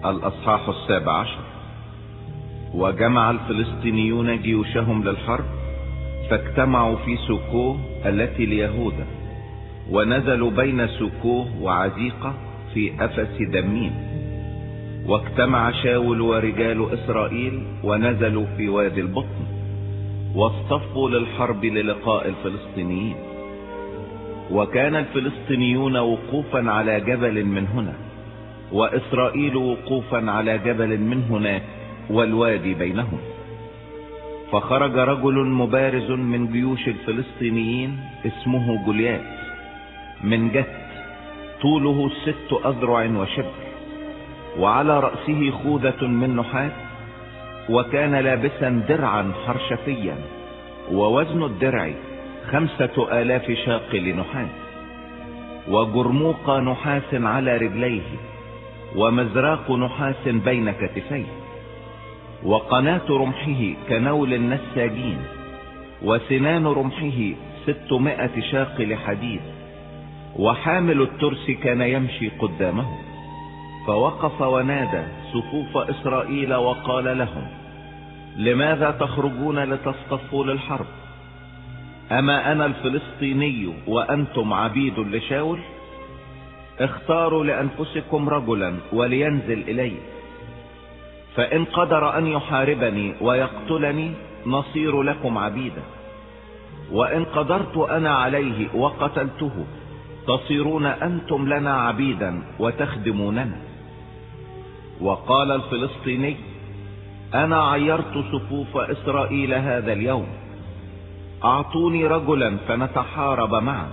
الأصحاح 17. وجمع الفلسطينيون جيوشهم للحرب، فاجتمعوا في سوكوه التي ليهوذا، ونزلوا بين سوكوه وعزيقة في أفس دميم. واجتمع شاول ورجال إسرائيل ونزلوا في وادي البطن، واصطفوا للحرب للقاء الفلسطينيين. وكان الفلسطينيون وقوفا على جبل من هنا، وإسرائيل وقوفا على جبل من هناك، والوادي بينهم. فخرج رجل مبارز من جيوش الفلسطينيين اسمه جوليات من جت، طوله 6 أذرع وشبر، وعلى رأسه خوذة من نحاس، وكان لابسا درعا حرشفيا، ووزن الدرع 5000 شاقل نحاس، وجرموق نحاس على رجليه، ومزراق نحاس بين كتفيه، وقناة رمحه كنول النساجين، وسنان رمحه 600 شاقل حديد، وحامل الترس كان يمشي قدامه. فوقف ونادى صفوف إسرائيل وقال لهم: لماذا تخرجون لتصطفوا للحرب؟ أما أنا الفلسطيني وأنتم عبيد لشاول؟ اختاروا لأنفسكم رجلا ولينزل إلي، فإن قدر أن يحاربني ويقتلني نصير لكم عبيدا، وإن قدرت أنا عليه وقتلته تصيرون أنتم لنا عبيدا وتخدموننا. وقال الفلسطيني: أنا عيرت صفوف إسرائيل هذا اليوم، أعطوني رجلا فنتحارب معا.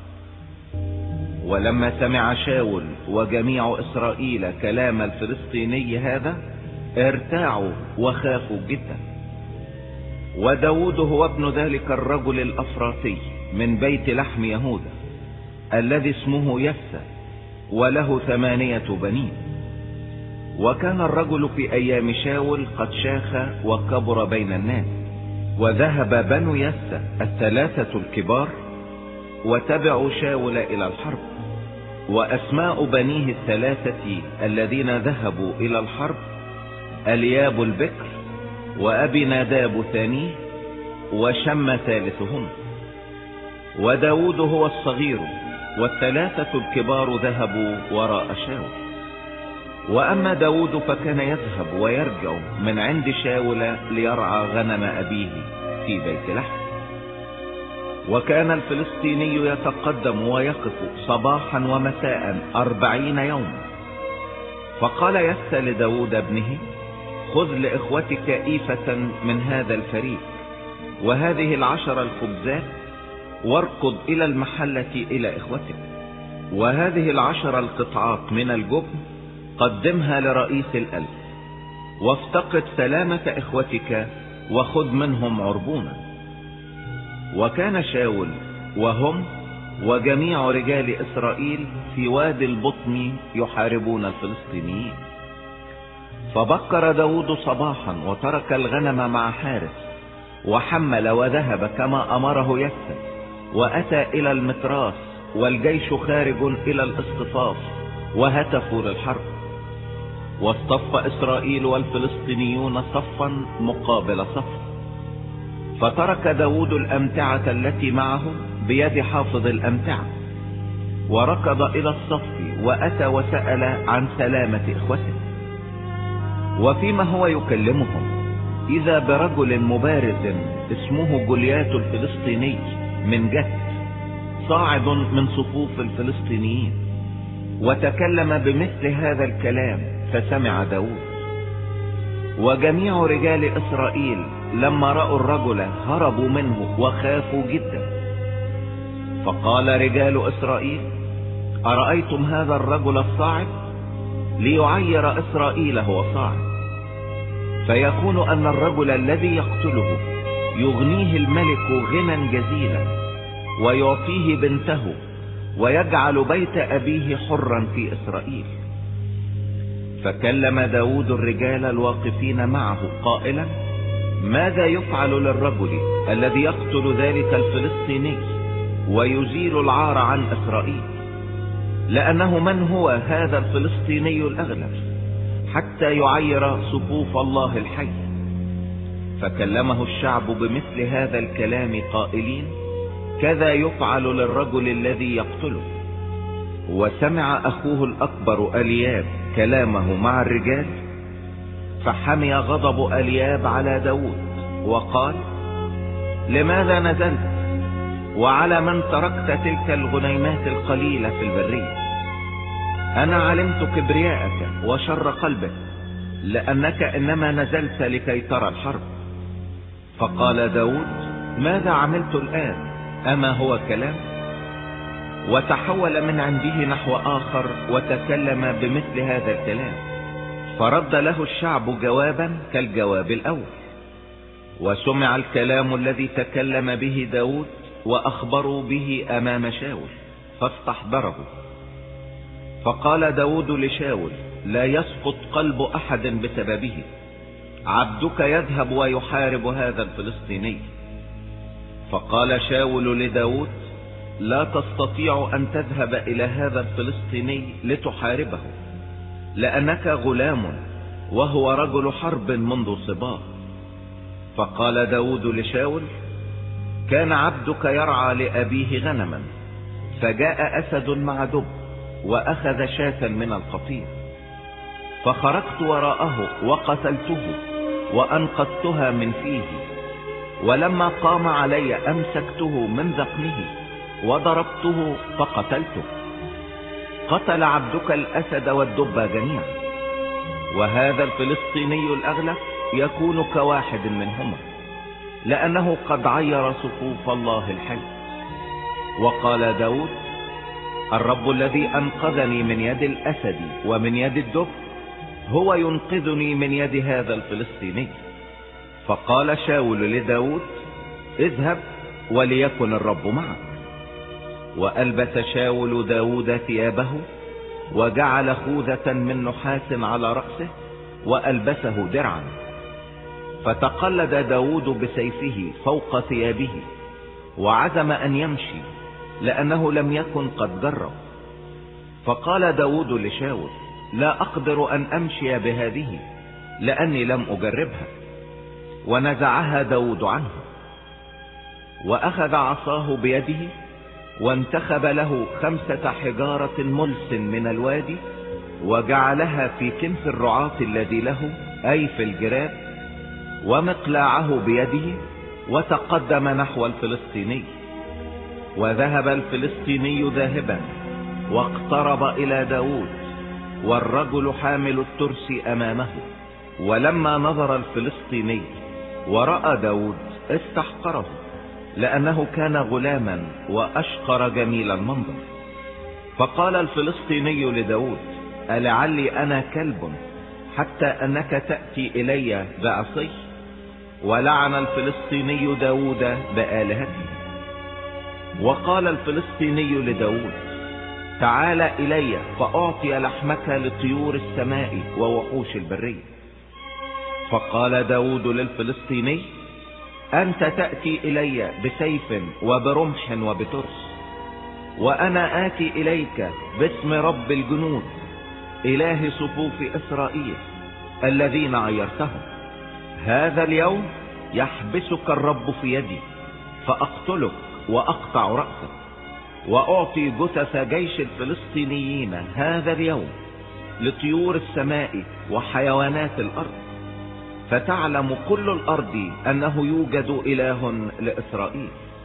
ولما سمع شاول وجميع إسرائيل كلام الفلسطيني هذا ارتاعوا وخافوا جدا. وداود هو ابن ذلك الرجل الأفراطي من بيت لحم يهوذا الذي اسمه يسى، وله 8 بنين. وكان الرجل في أيام شاول قد شاخ وكبر بين الناس. وذهب بنو يسى 3 الكبار وتبعوا شاول إلى الحرب. وأسماء بنيه 3 الذين ذهبوا إلى الحرب: الياب البكر، وأبي ناداب ثانيه، وشم ثالثهم. وداود هو الصغير، وال3 الكبار ذهبوا وراء شاول. وأما داود فكان يذهب ويرجع من عند شاول ليرعى غنم أبيه في بيت لحم. وكان الفلسطيني يتقدم ويقف صباحا ومساء 40 يوما. فقال يسى لداود ابنه: خذ لإخوتك إيفة من هذا الفريق، وهذه 10 الخبزات، واركض إلى المحلة إلى إخوتك، وهذه 10 القطعات من الجبن قدمها لرئيس الألف، وافتقد سلامة إخوتك وخذ منهم عربونا. وكان شاول وهم وجميع رجال إسرائيل في وادي البطن يحاربون الفلسطينيين. فبكر داود صباحا وترك الغنم مع حارس، وحمل وذهب كما أمره يسى، وأتى إلى المتراس، والجيش خارج إلى الاصطفاف، وهتفوا للحرب. واصطف إسرائيل والفلسطينيون صفا مقابل صف. فترك داود الأمتعة التي معه بيد حافظ الأمتعة، وركض إلى الصف وأتى وسأل عن سلامة إخوته. وفيما هو يكلمهم إذا برجل مبارز اسمه جوليات الفلسطيني من جت صاعد من صفوف الفلسطينيين، وتكلم بمثل هذا الكلام فسمع داود. وجميع رجال إسرائيل لما رأوا الرجل هربوا منه وخافوا جدا. فقال رجال إسرائيل: أرأيتم هذا الرجل الصاعد؟ ليعير إسرائيل هو صاعد. فيكون أن الرجل الذي يقتله يغنيه الملك غنى جزيلا، ويعطيه بنته، ويجعل بيت أبيه حرا في إسرائيل. فكلم داود الرجال الواقفين معه قائلا: ماذا يفعل للرجل الذي يقتل ذلك الفلسطيني ويزيل العار عن إسرائيل؟ لأنه من هو هذا الفلسطيني الأغلب حتى يعير صفوف الله الحي. فكلمه الشعب بمثل هذا الكلام قائلين: كذا يفعل للرجل الذي يقتله. وسمع أخوه الأكبر ألياب كلامه مع الرجال، فحمي غضب ألياب على داود وقال: لماذا نزلت؟ وعلى من تركت تلك الغنيمات القليلة في البرية؟ أنا علمت كبرياءك وشر قلبك، لأنك إنما نزلت لكي ترى الحرب. فقال داود: ماذا عملت الآن؟ أما هو كلام؟ وتحول من عنده نحو آخر وتكلم بمثل هذا الكلام، فرد له الشعب جوابا كالجواب الأول. وسمع الكلام الذي تكلم به داود وأخبروا به أمام شاول، فاستحضره. فقال داود لشاول: لا يسقط قلب أحد بسببه، عبدك يذهب ويحارب هذا الفلسطيني. فقال شاول لداود: لا تستطيع أن تذهب إلى هذا الفلسطيني لتحاربه، لأنك غلام وهو رجل حرب منذ صباه. فقال داود لشاول: كان عبدك يرعى لأبيه غنما، فجاء أسد مع دب وأخذ شاة من القطيع، فخرجت وراءه وقتلته وأنقذتها من فيه، ولما قام علي أمسكته من ذقنه وضربته فقتلته. قتل عبدك الأسد والدب جميعا، وهذا الفلسطيني الأغلب يكون كواحد منهما، لأنه قد عير صفوف الله الحي. وقال داود: الرب الذي أنقذني من يد الأسد ومن يد الدب هو ينقذني من يد هذا الفلسطيني. فقال شاول لداود: اذهب وليكن الرب معك. وألبس شاول داود ثيابه، وجعل خوذة من نحاس على رأسه، وألبسه درعا. فتقلد داود بسيفه فوق ثيابه، وعزم أن يمشي، لأنه لم يكن قد جرب. فقال داود لشاول: لا أقدر أن أمشي بهذه، لأني لم أجربها. ونزعها داود عنه، وأخذ عصاه بيده، وانتخب له 5 حجارة ملس من الوادي، وجعلها في كنف الرعاة الذي له، أي في الجراب، ومقلاعه بيده، وتقدم نحو الفلسطيني. وذهب الفلسطيني ذاهبا، واقترب إلى داود، والرجل حامل الترس أمامه. ولما نظر الفلسطيني ورأى داود استحقره، لأنه كان غلاما وأشقر جميل المنظر. فقال الفلسطيني لداود: ألعلي أنا كلب حتى أنك تأتي إلي بعصي؟ ولعن الفلسطيني داود بآلهته. وقال الفلسطيني لداود: تعال إلي فأعطي لحمك لطيور السماء ووحوش البرية. فقال داود للفلسطيني: أنت تأتي إلي بسيف وبرمح وبترس، وأنا آتي إليك باسم رب الجنود إله صفوف إسرائيل الذين عيرتهم. هذا اليوم يحبسك الرب في يدي، فأقتلك وأقطع رأسك، وأعطي جثث جيش الفلسطينيين هذا اليوم لطيور السماء وحيوانات الأرض، فتعلم كل الأرض أنه يوجد إله لإسرائيل.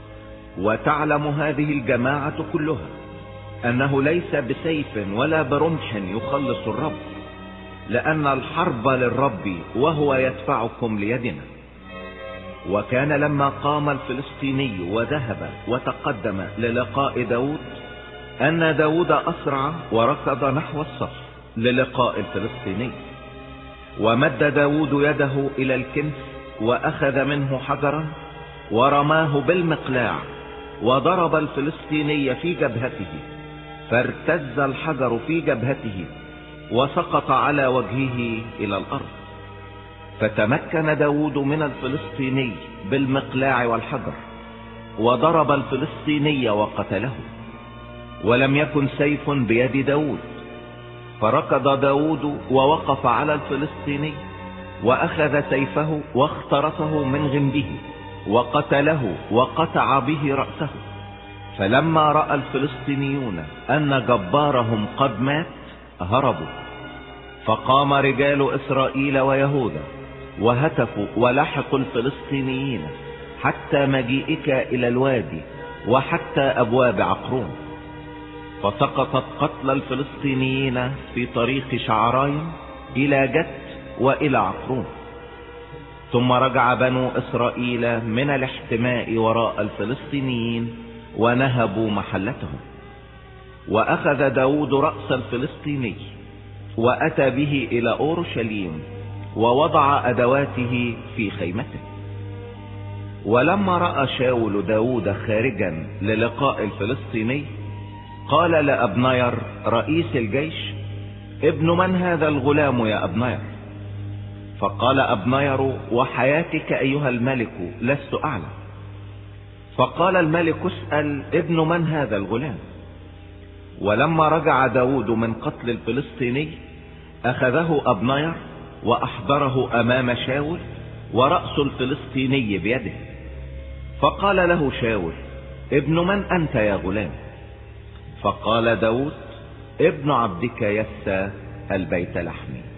وتعلم هذه الجماعة كلها أنه ليس بسيف ولا برمح يخلص الرب، لأن الحرب للرب وهو يدفعكم ليدنا. وكان لما قام الفلسطيني وذهب وتقدم للقاء داود، أن داود أسرع وركض نحو الصف للقاء الفلسطيني. ومد داود يده إلى الكنف، وأخذ منه حجرا ورماه بالمقلاع، وضرب الفلسطيني في جبهته، فارتز الحجر في جبهته وسقط على وجهه إلى الأرض. فتمكن داود من الفلسطيني بالمقلاع والحجر، وضرب الفلسطيني وقتله، ولم يكن سيف بيد داود. فركض داود ووقف على الفلسطيني، وأخذ سيفه واخترطه من غمده وقتله وقطع به رأسه. فلما رأى الفلسطينيون أن جبارهم قد مات هربوا. فقام رجال إسرائيل ويهوذا وهتفوا ولحقوا الفلسطينيين حتى مجيئك إلى الوادي وحتى أبواب عقرون. فسقطت قتل الفلسطينيين في طريق شعرايم إلى جت وإلى عقرون. ثم رجع بنو إسرائيل من الاحتماء وراء الفلسطينيين ونهبوا محلتهم. وأخذ داود رأس الفلسطيني وأتى به إلى أورشليم ووضع أدواته في خيمته. ولما رأى شاول داود خارجا للقاء الفلسطيني قال لأبنير رئيس الجيش: ابن من هذا الغلام يا أبنير؟ فقال أبنير: وحياتك أيها الملك لست أعلم. فقال الملك: اسأل ابن من هذا الغلام. ولما رجع داود من قتل الفلسطيني أخذه أبنير وأحضره أمام شاول ورأس الفلسطيني بيده. فقال له شاول: ابن من أنت يا غلام؟ فقال داود: ابن عبدك يسى البيت لحمي.